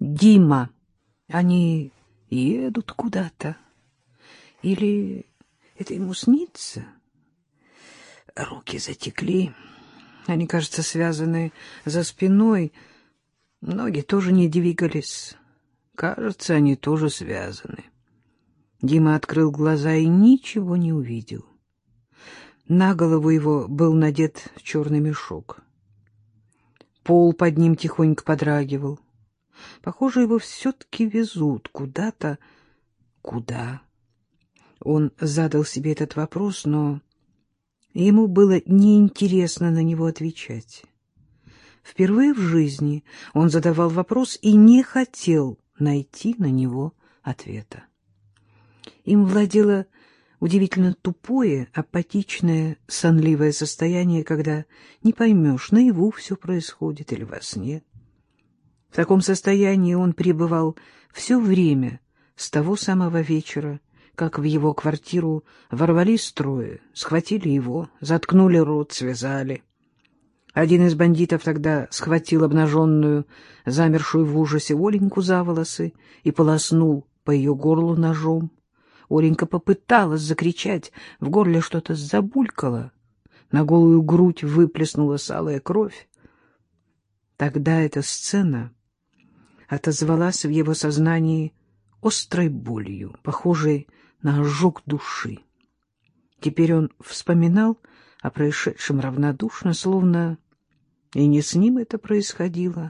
Дима, они едут куда-то. Или это ему снится? Руки затекли. Они, кажется, связаны за спиной. Ноги тоже не двигались. Кажется, они тоже связаны. Дима открыл глаза и ничего не увидел. На голову его был надет черный мешок. Пол под ним тихонько подрагивал. Похоже, его все-таки везут куда-то. Куда? Он задал себе этот вопрос, но ему было неинтересно на него отвечать. Впервые в жизни он задавал вопрос и не хотел найти на него ответа. Им владело удивительно тупое, апатичное, сонливое состояние, когда не поймешь, наяву все происходит или во сне. В таком состоянии он пребывал все время с того самого вечера, как в его квартиру ворвались трое, схватили его, заткнули рот, связали. Один из бандитов тогда схватил обнаженную, замершую в ужасе Оленьку за волосы и полоснул по ее горлу ножом. Оленька попыталась закричать, в горле что-то забулькало, на голую грудь выплеснулась алая кровь. Тогда эта сцена отозвалась в его сознании острой болью, похожей на ожог души. Теперь он вспоминал о происшедшем равнодушно, словно и не с ним это происходило.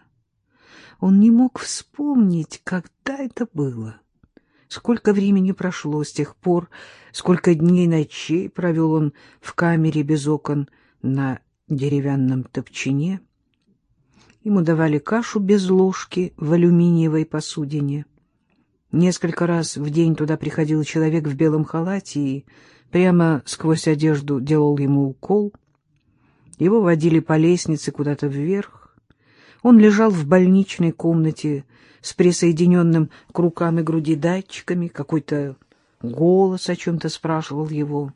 Он не мог вспомнить, когда это было. Сколько времени прошло с тех пор, сколько дней и ночей провел он в камере без окон на деревянном топчине. Ему давали кашу без ложки в алюминиевой посудине. Несколько раз в день туда приходил человек в белом халате и прямо сквозь одежду делал ему укол. Его водили по лестнице куда-то вверх. Он лежал в больничной комнате с присоединенным к рукам и груди датчиками. Какой-то голос о чем-то спрашивал его.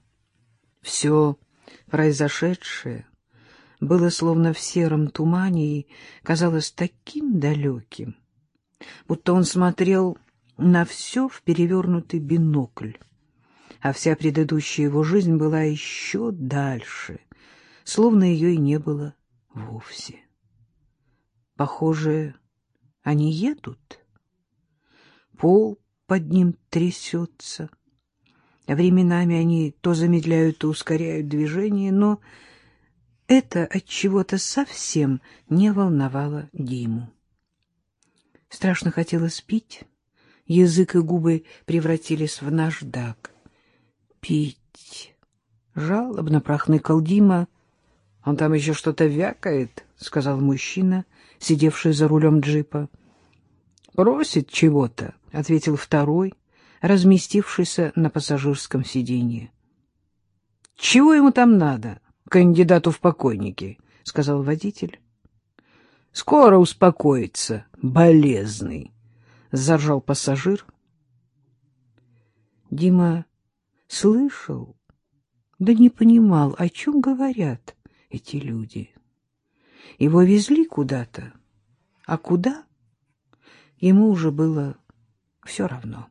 Все произошедшее было словно в сером тумане и казалось таким далеким, будто он смотрел на все в перевернутый бинокль, а вся предыдущая его жизнь была еще дальше, словно ее и не было вовсе. Похоже, они едут. Пол под ним трясется. Временами они то замедляют, то ускоряют движение, но это отчего-то совсем не волновало Диму. Страшно хотелось пить. Язык и губы превратились в наждак. «Пить!» — жалобно прохныкал Дима. «Он там еще что-то вякает», — сказал мужчина, сидевший за рулем джипа. «Просит чего-то», — ответил второй, разместившийся на пассажирском сиденье. «Чего ему там надо, кандидату в покойники?» — сказал водитель. «Скоро успокоится, болезный», — заржал пассажир. Дима слышал, да не понимал, о чем говорят эти люди. Его везли куда-то, а куда ему уже было все равно.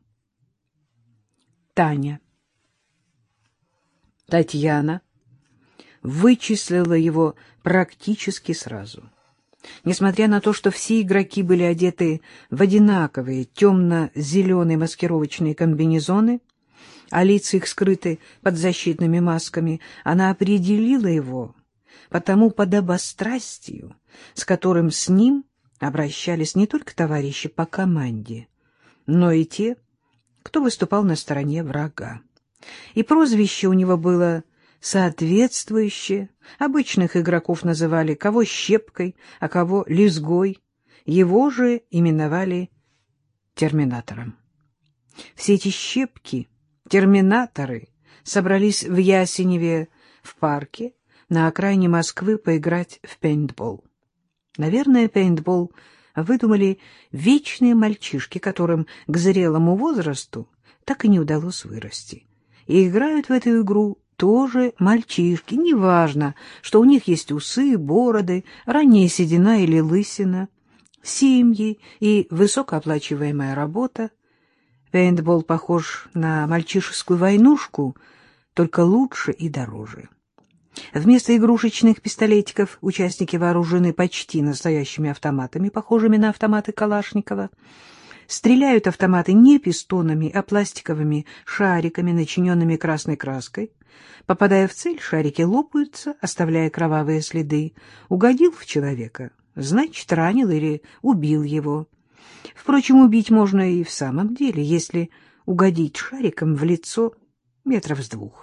Татьяна вычислила его практически сразу. Несмотря на то, что все игроки были одеты в одинаковые темно-зеленые маскировочные комбинезоны, а лица их скрыты под защитными масками, она определила его по тому подобострастию, с которым с ним обращались не только товарищи по команде, но и те, кто выступал на стороне врага. И прозвище у него было соответствующее. Обычных игроков называли кого щепкой, а кого лизгой. Его же именовали терминатором. Все эти щепки, терминаторы, собрались в Ясеневе в парке на окраине Москвы поиграть в пейнтбол. Наверное, пейнтбол выдумали вечные мальчишки, которым к зрелому возрасту так и не удалось вырасти. И играют в эту игру тоже мальчишки. Неважно, что у них есть усы, бороды, ранняя седина или лысина. семьи и высокооплачиваемая работа. Пейнтбол похож на мальчишескую войнушку, только лучше и дороже. Вместо игрушечных пистолетиков участники вооружены почти настоящими автоматами, похожими на автоматы Калашникова. Стреляют автоматы не пистонами, а пластиковыми шариками, начиненными красной краской. Попадая в цель, шарики лопаются, оставляя кровавые следы. Угодил в человека, значит, ранил или убил его. Впрочем, убить можно и в самом деле, если угодить шариком в лицо метров с 2.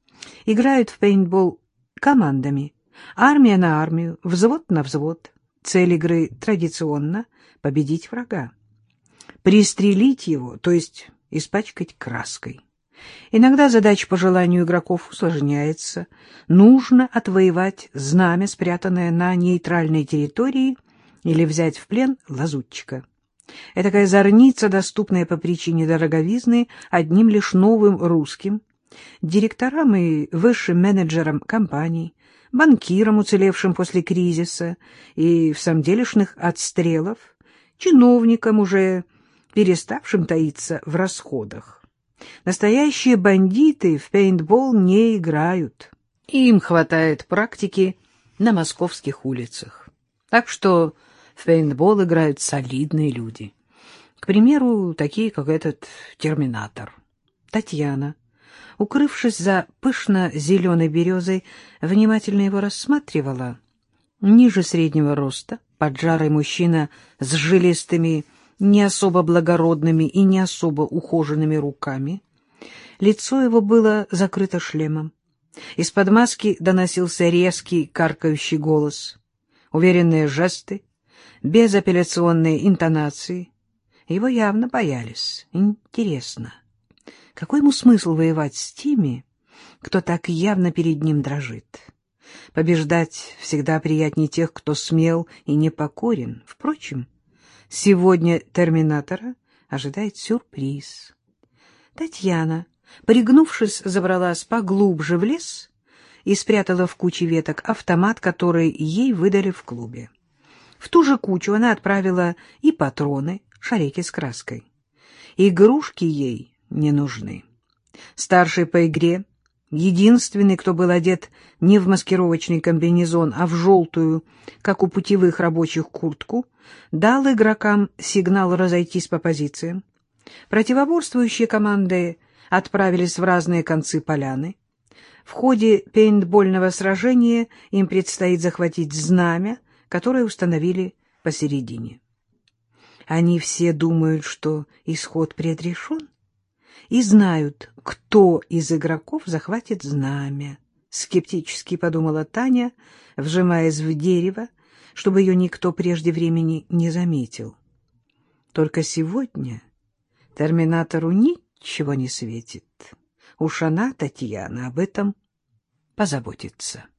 Играют в пейнтбол командами. Армия на армию, взвод на взвод. Цель игры традиционно — победить врага. Пристрелить его, то есть испачкать краской. Иногда задача по желанию игроков усложняется. Нужно отвоевать знамя, спрятанное на нейтральной территории, или взять в плен лазутчика. Этакая зорница, доступная по причине дороговизны одним лишь новым русским, директорам и высшим менеджерам компаний, банкирам, уцелевшим после кризиса и в самделишных отстрелов, чиновникам, уже переставшим таиться в расходах. Настоящие бандиты в пейнтбол не играют. Им хватает практики на московских улицах. Так что в пейнтбол играют солидные люди. К примеру, такие, как этот терминатор. Татьяна, укрывшись за пышно-зеленой березой, внимательно его рассматривала. Ниже среднего роста, поджарый мужчина с жилистыми, не особо благородными и не особо ухоженными руками. Лицо его было закрыто шлемом. Из-под маски доносился резкий, каркающий голос. Уверенные жесты, безапелляционные интонации. Его явно боялись. Интересно, какой ему смысл воевать с теми, кто так явно перед ним дрожит? Побеждать всегда приятнее тех, кто смел и непокорен. Впрочем, сегодня терминатора ожидает сюрприз. Татьяна, пригнувшись, забралась поглубже в лес и спрятала в куче веток автомат, который ей выдали в клубе. В ту же кучу она отправила и патроны, шарики с краской. Игрушки ей не нужны. Старший по игре, единственный, кто был одет не в маскировочный комбинезон, а в желтую, как у путевых рабочих, куртку, дал игрокам сигнал разойтись по позициям. Противоборствующие команды отправились в разные концы поляны. В ходе пейнтбольного сражения им предстоит захватить знамя, которое установили посередине. Они все думают, что исход предрешен, и знают, кто из игроков захватит знамя. Скептически подумала Таня, вжимаясь в дерево, чтобы ее никто прежде времени не заметил. Только сегодня терминатору ничего не светит. Уж она, Татьяна, об этом позаботится.